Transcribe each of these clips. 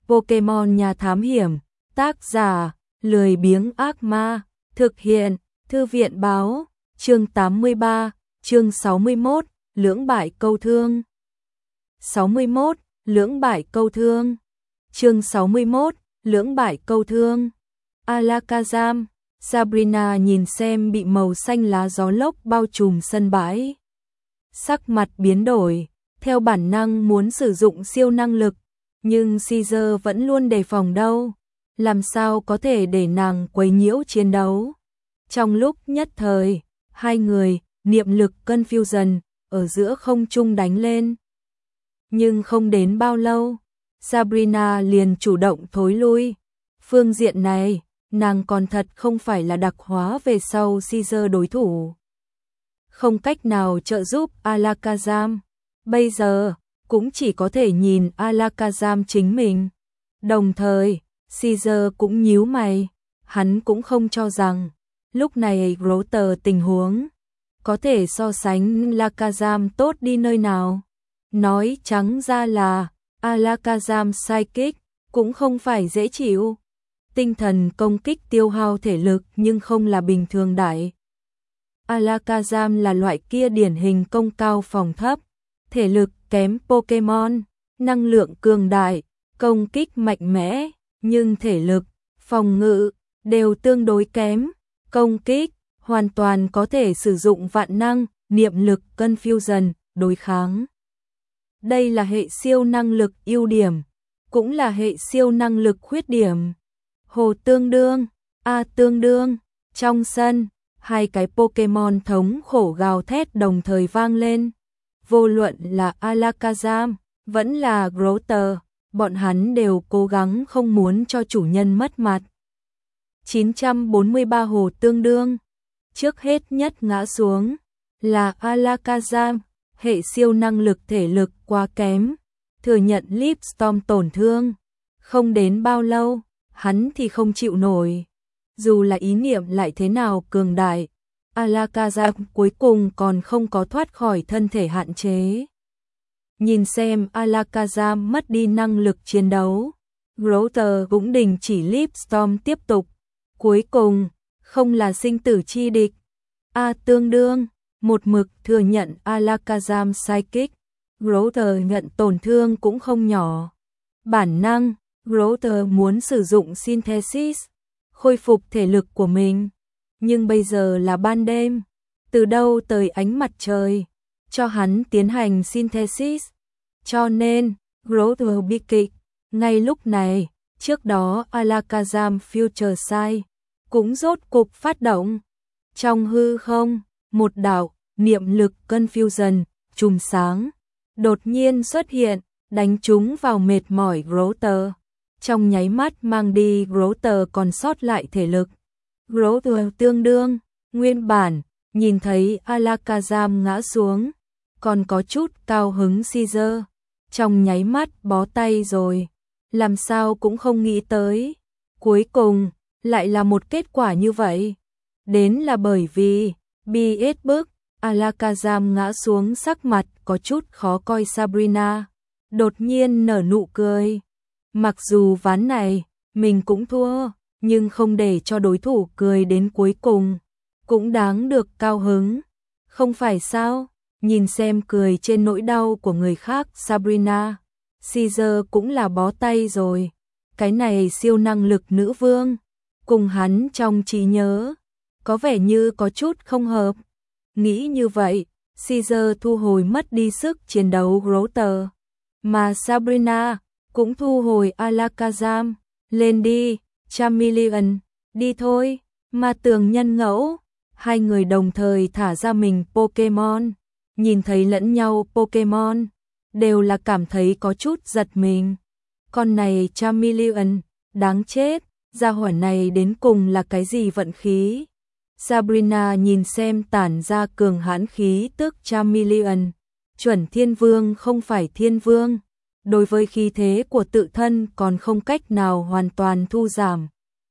Pokemon nhà thám hiểm, tác giả, lười biếng ác ma, thực hiện, thư viện báo, chương 83, chương 61, lưỡng bại câu thương. 61, lưỡng bại câu thương. Chương 61, lưỡng bại câu thương. Alakazam, Sabrina nhìn xem bị màu xanh lá gió lốc bao trùm sân bãi. Sắc mặt biến đổi, theo bản năng muốn sử dụng siêu năng lực, nhưng Caesar vẫn luôn đề phòng đâu, làm sao có thể để nàng quấy nhiễu chiến đấu. Trong lúc nhất thời, hai người, niệm lực confusion, ở giữa không trung đánh lên. Nhưng không đến bao lâu, Sabrina liền chủ động thối lui. Phương diện này, nàng còn thật không phải là đặc hóa về sau Caesar đối thủ. Không cách nào trợ giúp Alakazam. Bây giờ, cũng chỉ có thể nhìn Alakazam chính mình. Đồng thời, Caesar cũng nhíu mày. Hắn cũng không cho rằng, lúc này Grotter tình huống có thể so sánh Alakazam tốt đi nơi nào. Nói trắng ra là, Alakazam Psychic cũng không phải dễ chịu. Tinh thần công kích tiêu hao thể lực nhưng không là bình thường đại. Alakazam là loại kia điển hình công cao phòng thấp, thể lực kém Pokemon, năng lượng cường đại, công kích mạnh mẽ, nhưng thể lực, phòng ngự đều tương đối kém, công kích hoàn toàn có thể sử dụng vạn năng, niệm lực confusion đối kháng. Đây là hệ siêu năng lực ưu điểm, cũng là hệ siêu năng lực khuyết điểm. Hồ tương đương, A tương đương, trong sân, hai cái Pokemon thống khổ gào thét đồng thời vang lên. Vô luận là Alakazam, vẫn là Grotter, bọn hắn đều cố gắng không muốn cho chủ nhân mất mặt. 943 hồ tương đương, trước hết nhất ngã xuống, là Alakazam, hệ siêu năng lực thể lực quá kém, thừa nhận Leaf Storm tổn thương. Không đến bao lâu, hắn thì không chịu nổi. Dù là ý niệm lại thế nào cường đại, Alakazam cuối cùng còn không có thoát khỏi thân thể hạn chế. Nhìn xem Alakazam mất đi năng lực chiến đấu, Grotter cũng đình chỉ Leaf Storm tiếp tục. Cuối cùng, không là sinh tử chi địch. A tương đương, một mực thừa nhận Alakazam Psychic, Grotter nhận tổn thương cũng không nhỏ. Bản năng, Grotter muốn sử dụng Synthesis, khôi phục thể lực của mình. Nhưng bây giờ là ban đêm, từ đâu tới ánh mặt trời, cho hắn tiến hành Synthesis. Cho nên, Grotter bi kịch. Ngay lúc này, trước đó Alakazam Future Sight cũng rốt cục phát động. Trong hư không, một đạo niệm lực confusion, chùm sáng, đột nhiên xuất hiện, đánh trúng vào mệt mỏi Grotter. Trong nháy mắt mang đi Grotter còn sót lại thể lực. Grotter tương đương, nguyên bản, nhìn thấy Alakazam ngã xuống, còn có chút cao hứng Caesar. Trong nháy mắt bó tay rồi, làm sao cũng không nghĩ tới. Cuối cùng, lại là một kết quả như vậy. Đến là bởi vì, BS bức, Alakazam ngã xuống sắc mặt có chút khó coi Sabrina. Đột nhiên nở nụ cười. Mặc dù ván này, mình cũng thua, nhưng không để cho đối thủ cười đến cuối cùng, cũng đáng được cao hứng. Không phải sao, nhìn xem cười trên nỗi đau của người khác Sabrina. Caesar cũng là bó tay rồi. Cái này siêu năng lực nữ vương, cùng hắn trong trí nhớ, có vẻ như có chút không hợp. Nghĩ như vậy, Caesar thu hồi mất đi sức chiến đấu Grotter. Mà Sabrina cũng thu hồi Alakazam. Lên đi, Charmeleon, đi thôi. Ma tường nhân ngẫu, hai người đồng thời thả ra mình Pokemon. Nhìn thấy lẫn nhau Pokemon, đều là cảm thấy có chút giật mình. Con này Charmeleon, đáng chết, gia hỏa này đến cùng là cái gì vận khí. Sabrina nhìn xem tản ra cường hãn khí tức Charmeleon, chuẩn thiên vương không phải thiên vương. Đối với khí thế của tự thân còn không cách nào hoàn toàn thu giảm.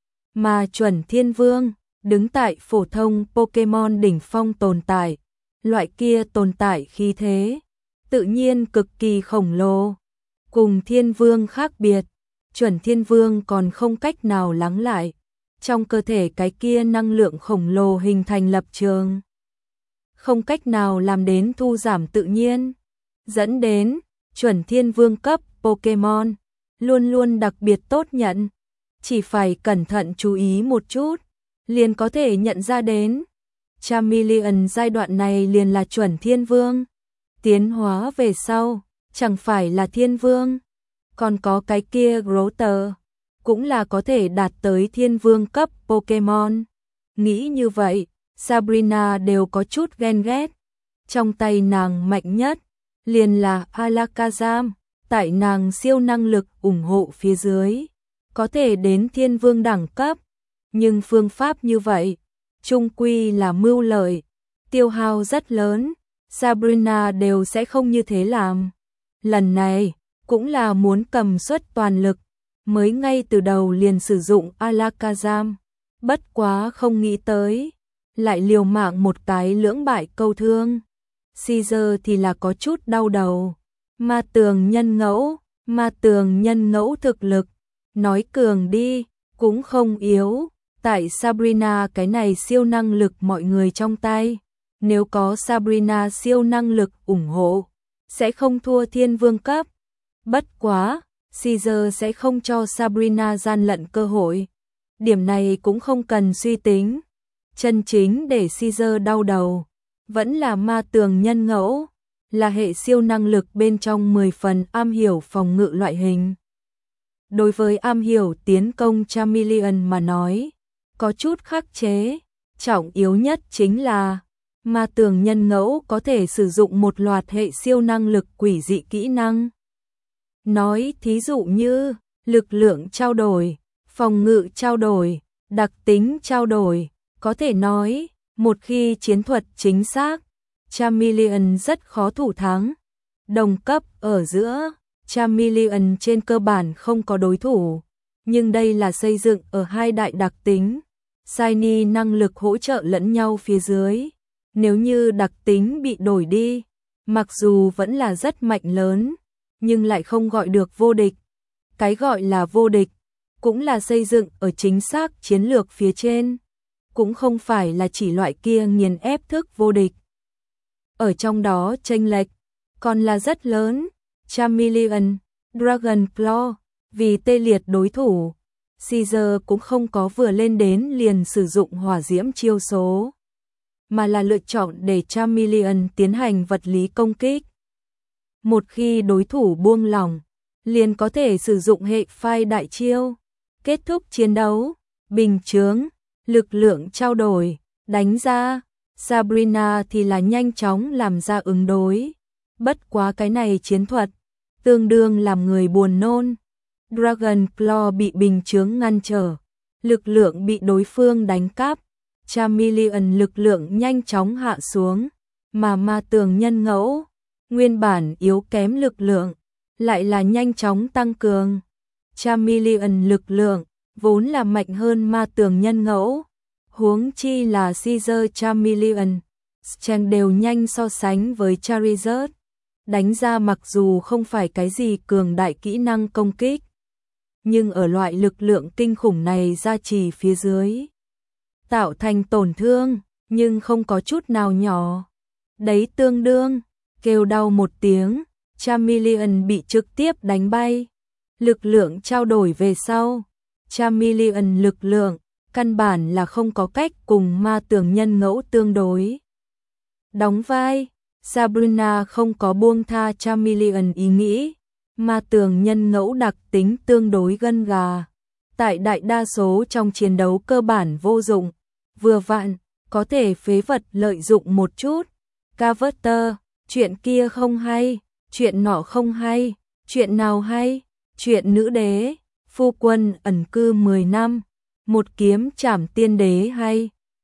Mà chuẩn thiên vương, đứng tại phổ thông Pokemon đỉnh phong tồn tại, loại kia tồn tại khí thế, tự nhiên cực kỳ khổng lồ. Cùng thiên vương khác biệt, Chuẩn Thiên Vương còn không cách nào lắng lại. Trong cơ thể cái kia năng lượng khổng lồ hình thành lập trường. Không cách nào làm đến thu giảm tự nhiên. Dẫn đến, Chuẩn Thiên Vương cấp Pokémon, luôn luôn đặc biệt tốt nhận. Chỉ phải cẩn thận chú ý một chút, liền có thể nhận ra đến. Charmeleon giai đoạn này liền là Chuẩn Thiên Vương. Tiến hóa về sau, chẳng phải là Thiên Vương. Còn có cái kia Grotter, cũng là có thể đạt tới Thiên Vương cấp Pokémon. Nghĩ như vậy, Sabrina đều có chút ghen ghét. Trong tay nàng mạnh nhất, liền là Alakazam, tại nàng siêu năng lực ủng hộ phía dưới, có thể đến Thiên Vương đẳng cấp. Nhưng phương pháp như vậy, chung quy là mưu lợi, tiêu hao rất lớn, Sabrina đều sẽ không như thế làm. Lần này, cũng là muốn cầm suất toàn lực, mới ngay từ đầu liền sử dụng Alakazam. Bất quá không nghĩ tới, lại liều mạng một cái lưỡng bại câu thương. Caesar thì là có chút đau đầu. Ma tường nhân ngẫu thực lực, nói cường đi, cũng không yếu. Tại Sabrina cái này siêu năng lực mọi người trong tay, nếu có Sabrina siêu năng lực ủng hộ, sẽ không thua Thiên Vương cấp. Bất quá, Caesar sẽ không cho Sabrina gian lận cơ hội. Điểm này cũng không cần suy tính. Chân chính để Caesar đau đầu, vẫn là ma tường nhân ngẫu, là hệ siêu năng lực bên trong 10 phần am hiểu phòng ngự loại hình. Đối với am hiểu tiến công Charmeleon mà nói, có chút khắc chế, trọng yếu nhất chính là ma tường nhân ngẫu có thể sử dụng một loạt hệ siêu năng lực quỷ dị kỹ năng. Nói thí dụ như lực lượng trao đổi, phòng ngự trao đổi, đặc tính trao đổi, có thể nói, một khi chiến thuật chính xác, Charmeleon rất khó thủ thắng. Đồng cấp ở giữa, Charmeleon trên cơ bản không có đối thủ, nhưng đây là xây dựng ở hai đại đặc tính, Shiny năng lực hỗ trợ lẫn nhau phía dưới. Nếu như đặc tính bị đổi đi, mặc dù vẫn là rất mạnh lớn, nhưng lại không gọi được vô địch. Cái gọi là vô địch, cũng là xây dựng ở chính xác chiến lược phía trên, cũng không phải là chỉ loại kia nghiền ép thức vô địch. Ở trong đó chênh lệch còn là rất lớn. Charmeleon, Dragon Claw, vì tê liệt đối thủ, Caesar cũng không có vừa lên đến liền sử dụng hỏa diễm chiêu số, mà là lựa chọn để Charmeleon tiến hành vật lý công kích. Một khi đối thủ buông lỏng, liền có thể sử dụng hệ phai đại chiêu, kết thúc chiến đấu. Bình chướng, lực lượng trao đổi, đánh ra. Sabrina thì là nhanh chóng làm ra ứng đối. Bất quá cái này chiến thuật, tương đương làm người buồn nôn. Dragon Claw bị bình chướng ngăn trở, lực lượng bị đối phương đánh cắp. Charmeleon lực lượng nhanh chóng hạ xuống, mà ma tường nhân ngẫu, nguyên bản yếu kém lực lượng, lại là nhanh chóng tăng cường. Charmeleon lực lượng, vốn là mạnh hơn ma tường nhân ngẫu, huống chi là Caesar Charmeleon, Strength đều nhanh so sánh với Charizard. Đánh ra mặc dù không phải cái gì cường đại kỹ năng công kích, nhưng ở loại lực lượng kinh khủng này gia trì phía dưới, tạo thành tổn thương, nhưng không có chút nào nhỏ. Đấy tương đương, kêu đau một tiếng, Charmeleon bị trực tiếp đánh bay. Lực lượng trao đổi về sau, Charmeleon lực lượng, căn bản là không có cách cùng ma tường nhân ngẫu tương đối. Đóng vai, Sabrina không có buông tha Charmeleon ý nghĩ, ma tường nhân ngẫu đặc tính tương đối gân gà. Tại đại đa số trong chiến đấu cơ bản vô dụng, vừa vặn, có thể phế vật lợi dụng một chút. Carver, chuyện kia không hay, chuyện nọ không hay, chuyện nào hay, chuyện nữ đế, phu quân ẩn cư 10 năm, một kiếm trảm tiên đế hay.